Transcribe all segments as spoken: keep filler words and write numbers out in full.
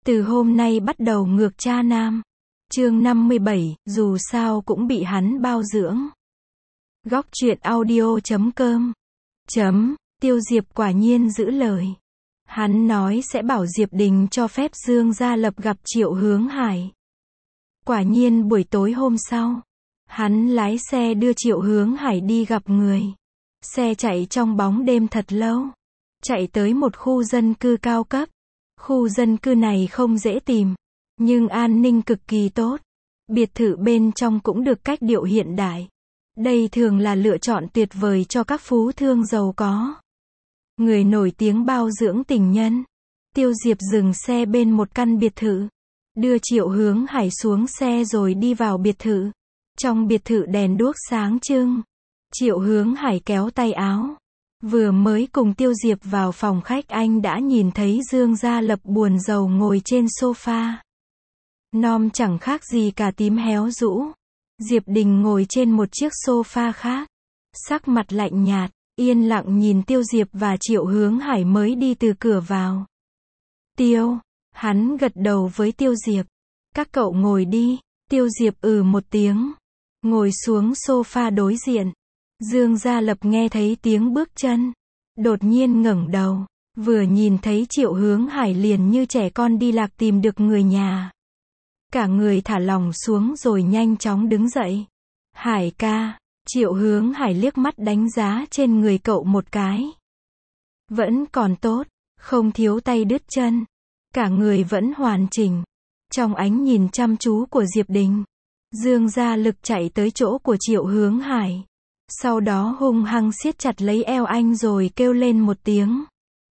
Từ hôm nay bắt đầu ngược cha nam. Chương năm mươi bảy, dù sao cũng bị hắn bao dưỡng. Góc truyện audio chấm com. Chấm, Tiêu Diệp quả nhiên giữ lời. Hắn nói sẽ bảo Diệp Đình cho phép Dương Gia Lập gặp Triệu Hướng Hải. Quả nhiên buổi tối hôm sau, hắn lái xe đưa Triệu Hướng Hải đi gặp người. Xe chạy trong bóng đêm thật lâu. Chạy tới một khu dân cư cao cấp. Khu dân cư này không dễ tìm, nhưng an ninh cực kỳ tốt. Biệt thự bên trong cũng được cách điệu hiện đại. Đây thường là lựa chọn tuyệt vời cho các phú thương giàu có. Người nổi tiếng bao dưỡng tình nhân. Tiêu Diệp dừng xe bên một căn biệt thự. Đưa Triệu Hướng Hải xuống xe rồi đi vào biệt thự. Trong biệt thự đèn đuốc sáng trưng. Triệu Hướng Hải kéo tay áo. Vừa mới cùng Tiêu Diệp vào phòng khách anh đã nhìn thấy Dương Gia Lập buồn rầu ngồi trên sofa. Nom chẳng khác gì cả tím héo rũ. Diệp Đình ngồi trên một chiếc sofa khác. Sắc mặt lạnh nhạt, yên lặng nhìn Tiêu Diệp và Triệu Hướng Hải mới đi từ cửa vào. Tiêu, hắn gật đầu với Tiêu Diệp. Các cậu ngồi đi. Tiêu Diệp ừ một tiếng. Ngồi xuống sofa đối diện. Dương Gia Lập nghe thấy tiếng bước chân. Đột nhiên ngẩng đầu. Vừa nhìn thấy Triệu Hướng Hải liền như trẻ con đi lạc tìm được người nhà. Cả người thả lỏng xuống rồi nhanh chóng đứng dậy. Hải ca. Triệu Hướng Hải liếc mắt đánh giá trên người cậu một cái. Vẫn còn tốt. Không thiếu tay đứt chân. Cả người vẫn hoàn chỉnh. Trong ánh nhìn chăm chú của Diệp Đình, Dương Gia Lực chạy tới chỗ của Triệu Hướng Hải. Sau đó hung hăng siết chặt lấy eo anh rồi kêu lên một tiếng.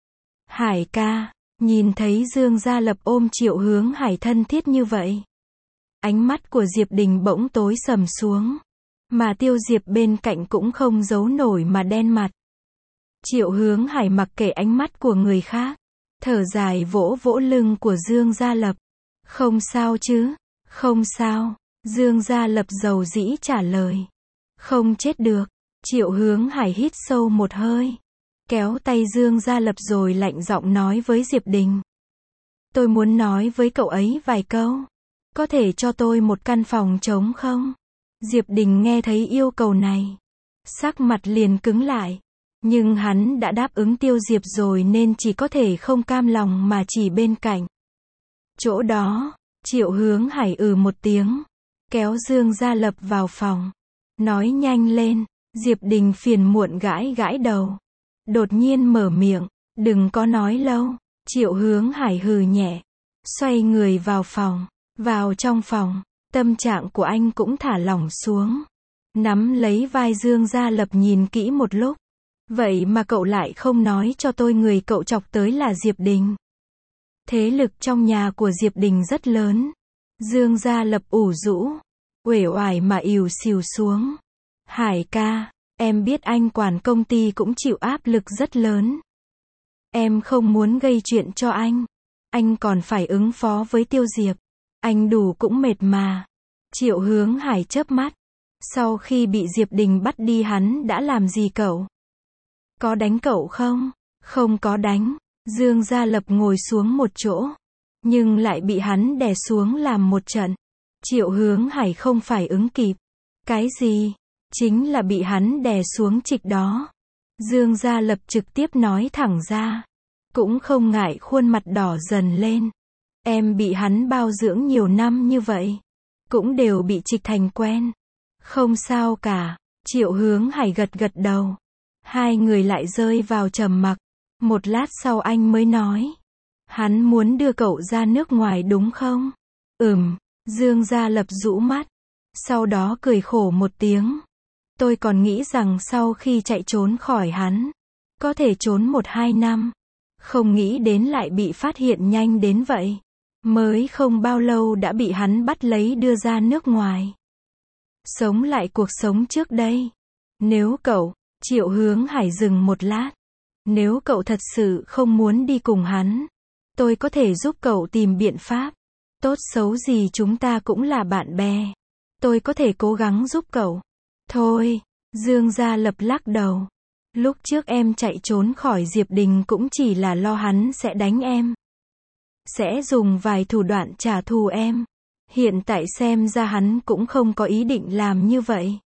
Hải ca. Nhìn thấy Dương Gia Lập ôm Triệu Hướng Hải thân thiết như vậy, ánh mắt của Diệp Đình bỗng tối sầm xuống. Mà Tiêu Diệp bên cạnh cũng không giấu nổi mà đen mặt. Triệu Hướng Hải mặc kệ ánh mắt của người khác, thở dài vỗ vỗ lưng của Dương Gia Lập. Không sao chứ? Không sao. Dương Gia Lập dầu dĩ trả lời. Không chết được. Triệu Hướng Hải hít sâu một hơi, kéo tay Dương Gia Lập rồi lạnh giọng nói với Diệp Đình. Tôi muốn nói với cậu ấy vài câu. Có thể cho tôi một căn phòng trống không? Diệp Đình nghe thấy yêu cầu này, sắc mặt liền cứng lại. Nhưng hắn đã đáp ứng Tiêu Diệp rồi nên chỉ có thể không cam lòng mà chỉ bên cạnh. Chỗ đó, Triệu Hướng Hải ừ một tiếng, kéo Dương Gia Lập vào phòng. Nói nhanh lên. Diệp Đình phiền muộn gãi gãi đầu. Đột nhiên mở miệng. Đừng có nói lâu. Triệu Hướng Hải hừ nhẹ. Xoay người vào phòng. Vào trong phòng, tâm trạng của anh cũng thả lỏng xuống. Nắm lấy vai Dương Gia Lập nhìn kỹ một lúc. Vậy mà cậu lại không nói cho tôi người cậu chọc tới là Diệp Đình. Thế lực trong nhà của Diệp Đình rất lớn. Dương Gia Lập ủ rũ, uể oải mà ìu xìu xuống. Hải ca, em biết anh quản công ty cũng chịu áp lực rất lớn. Em không muốn gây chuyện cho anh. Anh còn phải ứng phó với Tiêu Diệp. Anh đủ cũng mệt mà. Triệu Hướng Hải chớp mắt. Sau khi bị Diệp Đình bắt đi hắn đã làm gì cậu? Có đánh cậu không? Không có đánh. Dương Gia Lập ngồi xuống một chỗ, nhưng lại bị hắn đè xuống làm một trận. Triệu Hướng Hải không phải ứng kịp. Cái gì? Chính là bị hắn đè xuống trịch đó. Dương Gia Lập trực tiếp nói thẳng ra. Cũng không ngại khuôn mặt đỏ dần lên. Em bị hắn bao dưỡng nhiều năm như vậy. Cũng đều bị trịch thành quen. Không sao cả. Triệu Hướng Hải gật gật đầu. Hai người lại rơi vào trầm mặc. Một lát sau anh mới nói. Hắn muốn đưa cậu ra nước ngoài đúng không? Ừm. Dương Gia Lập rũ mắt. Sau đó cười khổ một tiếng. Tôi còn nghĩ rằng sau khi chạy trốn khỏi hắn, có thể trốn một hai năm. Không nghĩ đến lại bị phát hiện nhanh đến vậy. Mới không bao lâu đã bị hắn bắt lấy đưa ra nước ngoài. Sống lại cuộc sống trước đây. Nếu cậu, Triệu Hướng Hải dừng một lát. Nếu cậu thật sự không muốn đi cùng hắn, tôi có thể giúp cậu tìm biện pháp. Tốt xấu gì chúng ta cũng là bạn bè. Tôi có thể cố gắng giúp cậu. Thôi, Dương Gia Lập lắc đầu. Lúc trước em chạy trốn khỏi Diệp Đình cũng chỉ là lo hắn sẽ đánh em. sẽ dùng vài thủ đoạn trả thù em. Hiện tại xem ra hắn cũng không có ý định làm như vậy.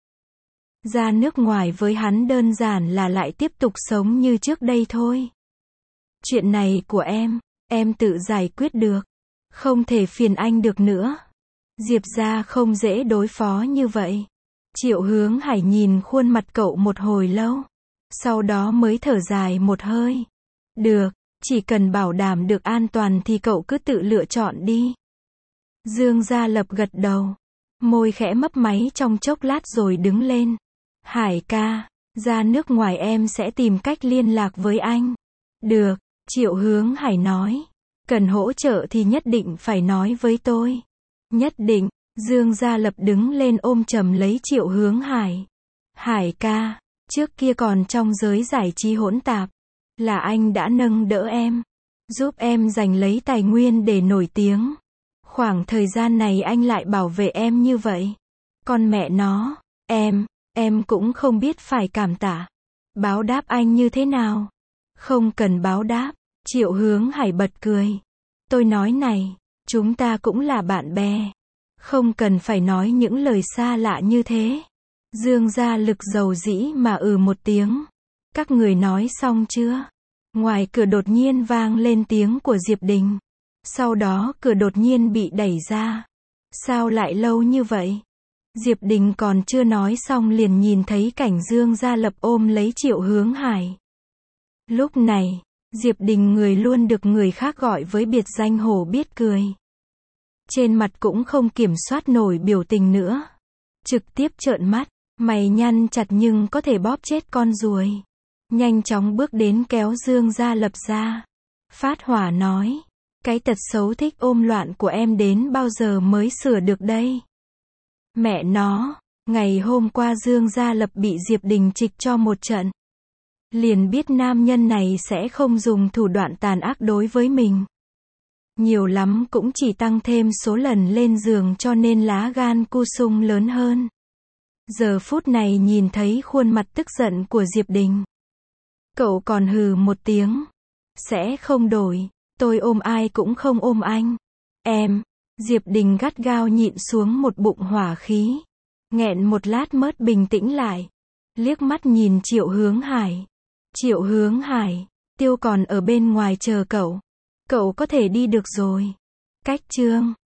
Ra nước ngoài với hắn đơn giản là lại tiếp tục sống như trước đây thôi. Chuyện này của em, em tự giải quyết được. Không thể phiền anh được nữa. Diệp ra không dễ đối phó như vậy. Triệu Hướng Hải nhìn khuôn mặt cậu một hồi lâu. Sau đó mới thở dài một hơi. Được, chỉ cần bảo đảm được an toàn thì cậu cứ tự lựa chọn đi. Dương Gia Lập gật đầu. Môi khẽ mấp máy trong chốc lát rồi đứng lên. Hải ca, ra nước ngoài em sẽ tìm cách liên lạc với anh. Được, Triệu Hướng Hải nói. Cần hỗ trợ thì nhất định phải nói với tôi. Nhất định, Dương Gia Lập đứng lên ôm chầm lấy Triệu Hướng Hải. Hải ca, trước kia còn trong giới giải trí hỗn tạp, là anh đã nâng đỡ em, giúp em giành lấy tài nguyên để nổi tiếng. Khoảng thời gian này anh lại bảo vệ em như vậy. Con mẹ nó, em, em cũng không biết phải cảm tạ. Báo đáp anh như thế nào? Không cần báo đáp, Triệu Hướng Hải bật cười. Tôi nói này, chúng ta cũng là bạn bè. Không cần phải nói những lời xa lạ như thế. Dương Gia Lực dầu dĩ mà ừ một tiếng. Các người nói xong chưa? Ngoài cửa đột nhiên vang lên tiếng của Diệp Đình. Sau đó cửa đột nhiên bị đẩy ra. Sao lại lâu như vậy? Diệp Đình còn chưa nói xong liền nhìn thấy cảnh Dương Gia Lập ôm lấy Triệu Hướng Hải. Lúc này, Diệp Đình người luôn được người khác gọi với biệt danh hổ biết cười. Trên mặt cũng không kiểm soát nổi biểu tình nữa. Trực tiếp trợn mắt, mày nhăn chặt nhưng có thể bóp chết con ruồi. Nhanh chóng bước đến kéo Dương Gia Lập ra. Phát hỏa nói, cái tật xấu thích ôm loạn của em đến bao giờ mới sửa được đây? Mẹ nó, ngày hôm qua Dương Gia Lập bị Diệp Đình trịch cho một trận. Liền biết nam nhân này sẽ không dùng thủ đoạn tàn ác đối với mình. Nhiều lắm cũng chỉ tăng thêm số lần lên giường cho nên lá gan cu sung lớn hơn. Giờ phút này nhìn thấy khuôn mặt tức giận của Diệp Đình. Cậu còn hừ một tiếng. Sẽ không đổi, tôi ôm ai cũng không ôm anh. Em, Diệp Đình gắt gao nhịn xuống một bụng hỏa khí. Nghẹn một lát mớt bình tĩnh lại. Liếc mắt nhìn Triệu Hướng Hải. Triệu Hướng Hải, Tiêu còn ở bên ngoài chờ cậu. Cậu có thể đi được rồi. Cách chương